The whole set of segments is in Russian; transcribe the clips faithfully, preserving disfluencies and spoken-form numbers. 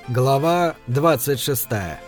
Глава двадцать шестая.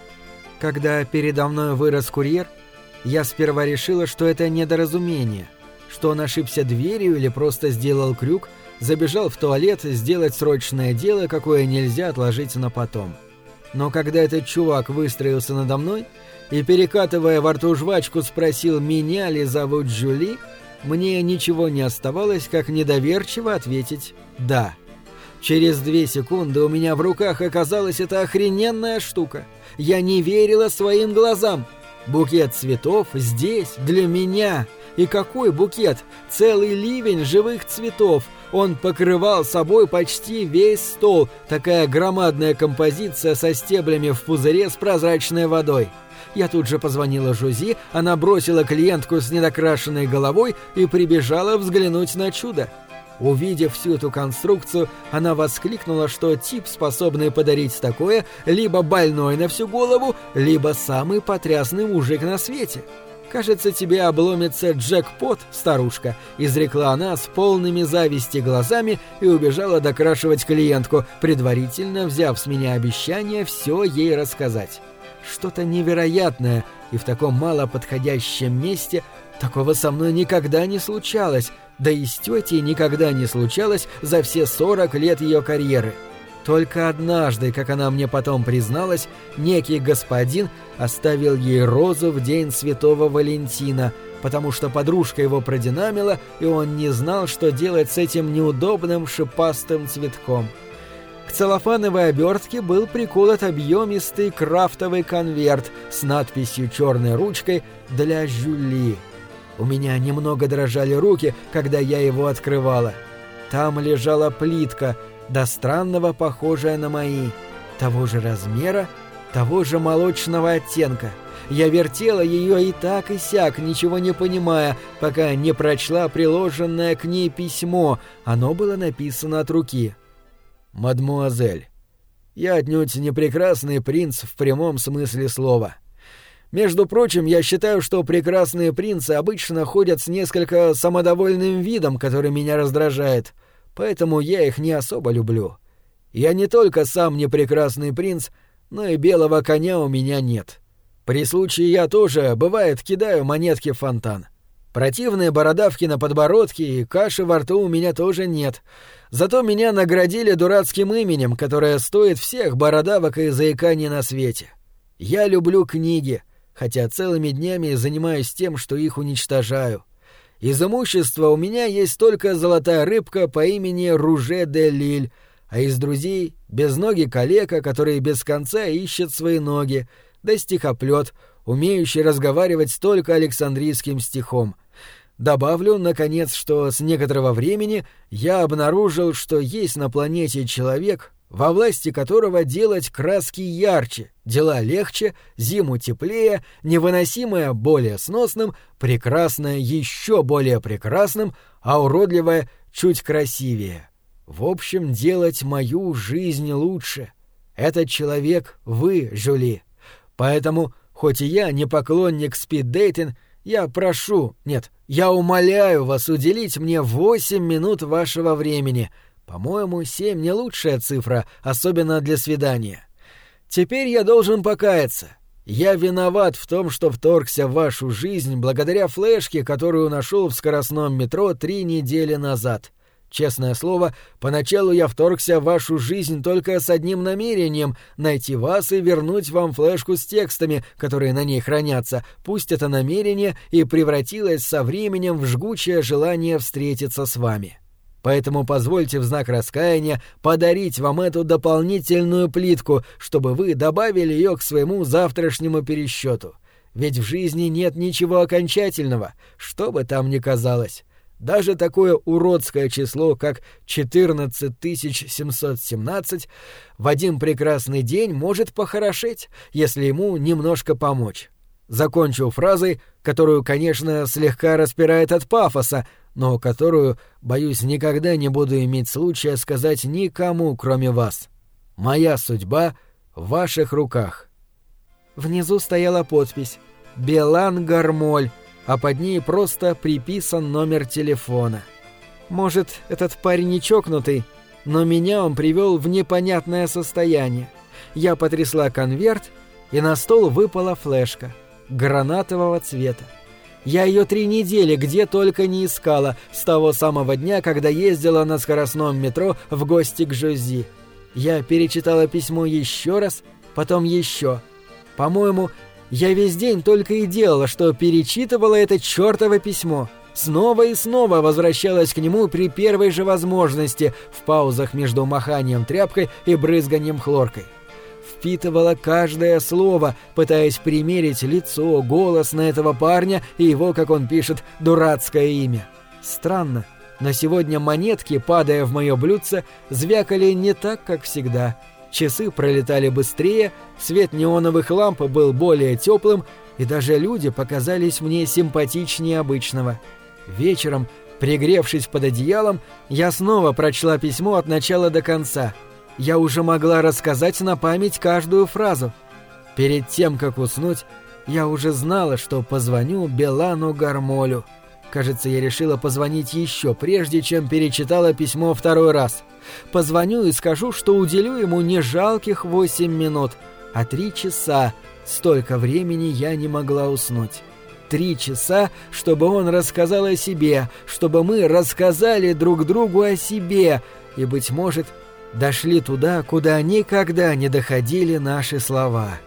Когда передо мной вырос курьер, я сперва решила, что это недоразумение, что он ошибся дверью или просто сделал крюк, забежал в туалет сделать срочное дело, какое нельзя отложить на потом. Но когда этот чувак выстроился надо мной и, перекатывая во рту жвачку, спросил, меня ли зовут Жюли, мне ничего не оставалось, как недоверчиво ответить «да». Через две секунды у меня в руках оказалась эта охрененная штука. Я не верила своим глазам. Букет цветов здесь, для меня. И какой букет? Целый ливень живых цветов. Он покрывал собой почти весь стол. Такая громадная композиция со стеблями в пузыре с прозрачной водой. Я тут же позвонила Жузи, она бросила клиентку с недокрашенной головой и прибежала взглянуть на чудо. Увидев всю эту конструкцию, она воскликнула, что тип, способный подарить такое, либо больной на всю голову, либо самый потрясный мужик на свете. «Кажется, тебе обломится джекпот, старушка», — изрекла она с полными зависти глазами и убежала докрашивать клиентку, предварительно взяв с меня обещание все ей рассказать. Что-то невероятное, и в таком малоподходящем месте такого со мной никогда не случалось, да и с тетей никогда не случалось за все сорок лет ее карьеры. Только однажды, как она мне потом призналась, некий господин оставил ей розу в день Святого Валентина, потому что подружка его продинамила, и он не знал, что делать с этим неудобным шипастым цветком. К целлофановой обертке был приколот объемистый крафтовый конверт с надписью черной ручкой «Для Жюли». У меня немного дрожали руки, когда я его открывала. Там лежала плитка, до странного похожая на мои, того же размера, того же молочного оттенка. Я вертела ее и так и сяк, ничего не понимая, пока не прочла приложенное к ней письмо. Оно было написано от руки. «Мадмуазель, я отнюдь не прекрасный принц в прямом смысле слова. Между прочим, я считаю, что прекрасные принцы обычно ходят с несколько самодовольным видом, который меня раздражает, поэтому я их не особо люблю. Я не только сам не прекрасный принц, но и белого коня у меня нет. При случае я тоже, бывает, кидаю монетки в фонтан. Противные бородавки на подбородке и каши во рту у меня тоже нет. Зато меня наградили дурацким именем, которое стоит всех бородавок и заиканий на свете. Я люблю книги, хотя целыми днями занимаюсь тем, что их уничтожаю. Из имущества у меня есть только золотая рыбка по имени Руже де Лиль, а из друзей — безногий калека, который без конца ищет свои ноги, да стихоплет, умеющий разговаривать только александрийским стихом. Добавлю, наконец, что с некоторого времени я обнаружил, что есть на планете человек, во власти которого делать краски ярче, дела легче, зиму теплее, невыносимое более сносным, прекрасное еще более прекрасным, а уродливое чуть красивее. В общем, делать мою жизнь лучше. Этот человек вы, Жюли. Поэтому, хоть и я не поклонник спид-дейтинг, я прошу, нет, я умоляю вас уделить мне восемь минут вашего времени. По-моему, семь не лучшая цифра, особенно для свидания. Теперь я должен покаяться. Я виноват в том, что вторгся в вашу жизнь благодаря флешке, которую нашел в скоростном метро три недели назад. Честное слово, поначалу я вторгся в вашу жизнь только с одним намерением — найти вас и вернуть вам флешку с текстами, которые на ней хранятся. Пусть это намерение и превратилось со временем в жгучее желание встретиться с вами. Поэтому позвольте в знак раскаяния подарить вам эту дополнительную плитку, чтобы вы добавили ее к своему завтрашнему пересчету. Ведь в жизни нет ничего окончательного, что бы там ни казалось. Даже такое уродское число, как четырнадцать тысяч семьсот семнадцать, в один прекрасный день может похорошеть, если ему немножко помочь. Закончу фразой, которую, конечно, слегка распирает от пафоса, но которую, боюсь, никогда не буду иметь случая сказать никому, кроме вас. Моя судьба в ваших руках. Внизу стояла подпись «Белан Гармоль», а под ней просто приписан номер телефона. Может, этот парень не чокнутый, но меня он привел в непонятное состояние. я потрясла конверт, и на стол выпала флешка гранатового цвета. Я ее три недели где только не искала, с того самого дня, когда ездила на скоростном метро в гости к Жози. Я перечитала письмо еще раз, потом еще. По-моему, я весь день только и делала, что перечитывала это чертово письмо. Снова и снова возвращалась к нему при первой же возможности, в паузах между маханием тряпкой и брызганием хлоркой. Впитывала каждое слово, пытаясь примерить лицо, голос на этого парня и его, как он пишет, дурацкое имя. Странно, но сегодня монетки, падая в мое блюдце, звякали не так, как всегда. Часы пролетали быстрее, свет неоновых ламп был более теплым, и даже люди показались мне симпатичнее обычного. Вечером, пригревшись под одеялом, я снова прочла письмо от начала до конца. Я уже могла рассказать на память каждую фразу. Перед тем, как уснуть, я уже знала, что позвоню Белану Гармолю. Кажется, я решила позвонить еще прежде, чем перечитала письмо второй раз. Позвоню и скажу, что уделю ему не жалких восемь минут, а три часа. Столько времени я не могла уснуть. Три часа, чтобы он рассказал о себе, чтобы мы рассказали друг другу о себе, и, быть может, дошли туда, куда никогда не доходили наши слова.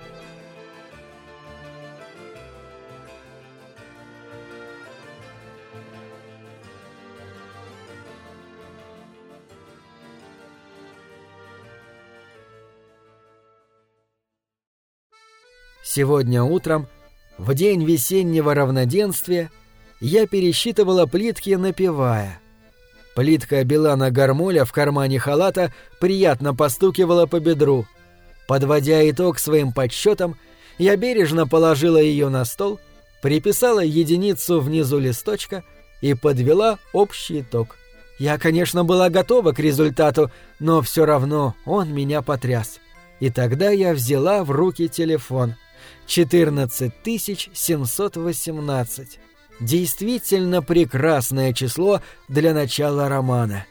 Сегодня утром, в день весеннего равноденствия, я пересчитывала плитки, напевая. Плитка Белана Гармоля в кармане халата приятно постукивала по бедру. Подводя итог своим подсчетам, я бережно положила ее на стол, приписала единицу внизу листочка и подвела общий итог. Я, конечно, была готова к результату, но все равно он меня потряс. И тогда я взяла в руки телефон. четырнадцать тысяч семьсот восемнадцать. Действительно прекрасное число для начала романа.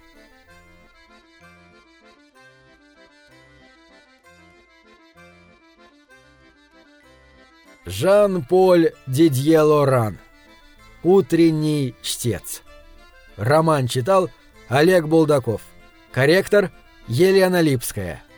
Жан-Поль Дидье Лоран. Утренний чтец. Роман читал Олег Булдаков. Корректор Елена Липская.